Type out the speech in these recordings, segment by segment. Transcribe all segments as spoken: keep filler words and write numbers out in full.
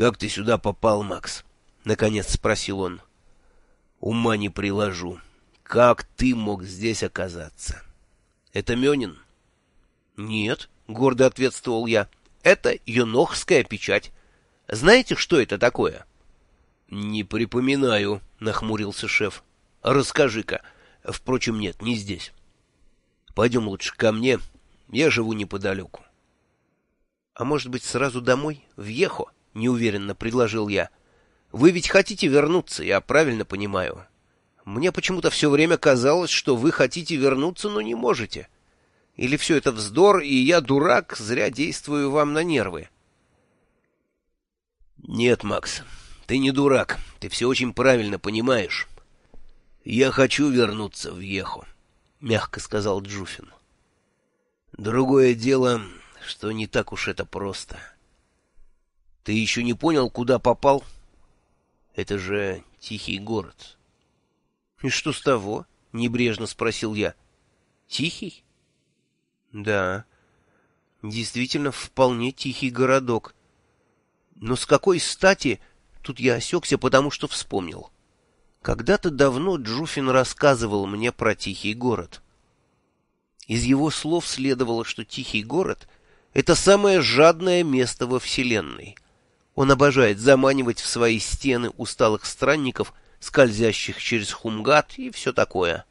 «Как ты сюда попал, Макс?» — наконец спросил он. «Ума не приложу. Как ты мог здесь оказаться? Это Мёнин?» «Нет», — гордо ответствовал я, — «это Енохская печать. Знаете, что это такое?» «Не припоминаю», — нахмурился шеф. «Расскажи-ка. Впрочем, нет, не здесь. Пойдем лучше ко мне. Я живу неподалеку». «А может быть, сразу домой, в Ехо?» — неуверенно предложил я. «Вы ведь хотите вернуться, я правильно понимаю. Мне почему-то все время казалось, что вы хотите вернуться, но не можете. Или все это вздор, и я, дурак, зря действую вам на нервы?» «Нет, Макс, ты не дурак, ты все очень правильно понимаешь. Я хочу вернуться в Ехо», — мягко сказал Джуфин. «Другое дело, что не так уж это просто. Ты еще не понял, куда попал? Это же тихий город». «И что с того?» — небрежно спросил я. «Тихий?» «Да, действительно, вполне тихий городок. Но с какой стати...» Тут я осекся, потому что вспомнил. Когда-то давно Джуфин рассказывал мне про тихий город. Из его слов следовало, что тихий город — это самое жадное место во Вселенной. Он обожает заманивать в свои стены усталых странников, скользящих через Хумгат и все такое.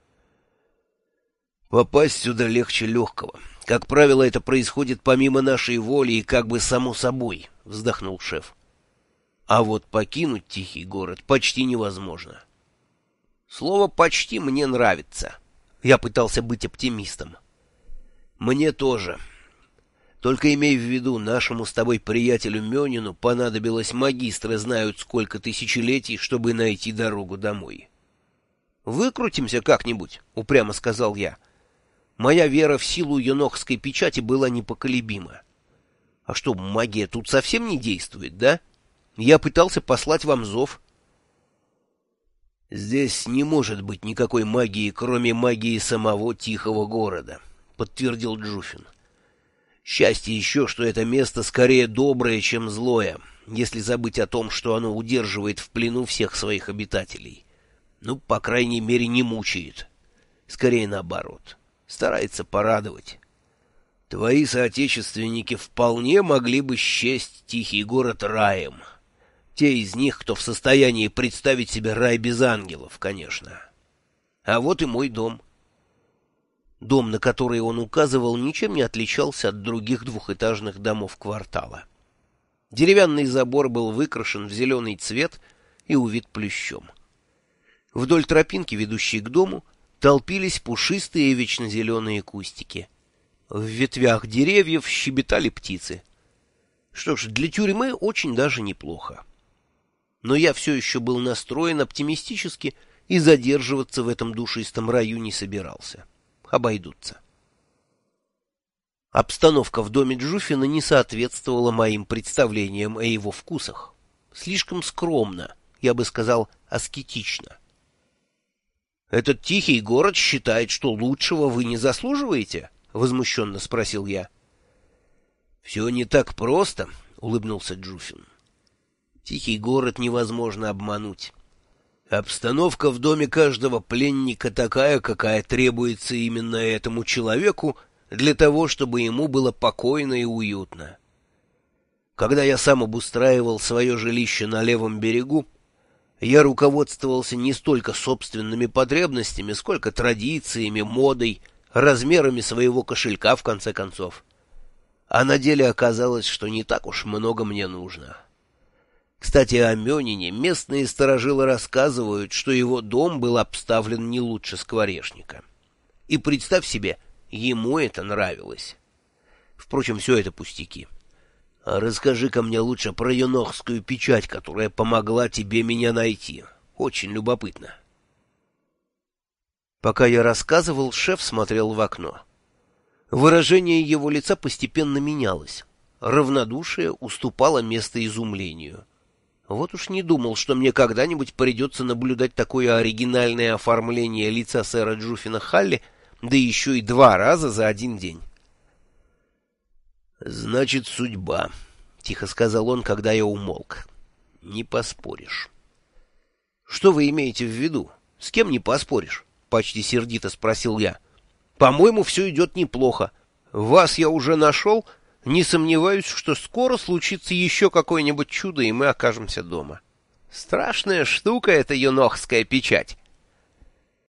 «Попасть сюда легче легкого. Как правило, это происходит помимо нашей воли и как бы само собой», — вздохнул шеф. «А вот покинуть тихий город почти невозможно». Слово «почти» мне нравится. Я пытался быть оптимистом. «Мне тоже. Только имей в виду, нашему с тобой приятелю Мёнину понадобилось магистры знают сколько тысячелетий, чтобы найти дорогу домой». «Выкрутимся как-нибудь», — упрямо сказал я. Моя вера в силу Енохской печати была непоколебима. «А что, магия тут совсем не действует, да? Я пытался послать вам зов». «Здесь не может быть никакой магии, кроме магии самого тихого города», — подтвердил Джуфин. «Счастье еще, что это место скорее доброе, чем злое, если забыть о том, что оно удерживает в плену всех своих обитателей. Ну, по крайней мере, не мучает. Скорее наоборот. Старается порадовать. Твои соотечественники вполне могли бы счесть тихий город раем. Те из них, кто в состоянии представить себе рай без ангелов, конечно. А вот и мой дом». Дом, на который он указывал, ничем не отличался от других двухэтажных домов квартала. Деревянный забор был выкрашен в зеленый цвет и увит плющом. Вдоль тропинки, ведущей к дому, толпились пушистые вечнозеленые кустики. В ветвях деревьев щебетали птицы. Что ж, для тюрьмы очень даже неплохо. Но я все еще был настроен оптимистически и задерживаться в этом душистом раю не собирался. Обойдутся. Обстановка в доме Джуфина не соответствовала моим представлениям о его вкусах. Слишком скромно, я бы сказал, аскетично. «Этот тихий город считает, что лучшего вы не заслуживаете?» — возмущенно спросил я. «Все не так просто», — улыбнулся Джуфин. «Тихий город невозможно обмануть. Обстановка в доме каждого пленника такая, какая требуется именно этому человеку для того, чтобы ему было покойно и уютно. Когда я сам обустраивал свое жилище на левом берегу, я руководствовался не столько собственными потребностями, сколько традициями, модой, размерами своего кошелька, в конце концов. А на деле оказалось, что не так уж много мне нужно. Кстати, о Мёнине местные старожилы рассказывают, что его дом был обставлен не лучше скворечника. И представь себе, ему это нравилось. Впрочем, все это пустяки. А расскажи-ка мне лучше про Енохскую печать, которая помогла тебе меня найти. Очень любопытно». Пока я рассказывал, шеф смотрел в окно. Выражение его лица постепенно менялось. Равнодушие уступало место изумлению. Вот уж не думал, что мне когда-нибудь придется наблюдать такое оригинальное оформление лица сэра Джуфина Халли, да еще и два раза за один день. «Значит, судьба», тихо сказал он, когда я умолк. Не поспоришь. Что вы имеете в виду? С кем не поспоришь? Почти сердито спросил я. По-моему, все идет неплохо. Вас я уже нашел. Не сомневаюсь, что скоро случится еще какое-нибудь чудо, и мы окажемся дома. Страшная штука эта юнохская печать.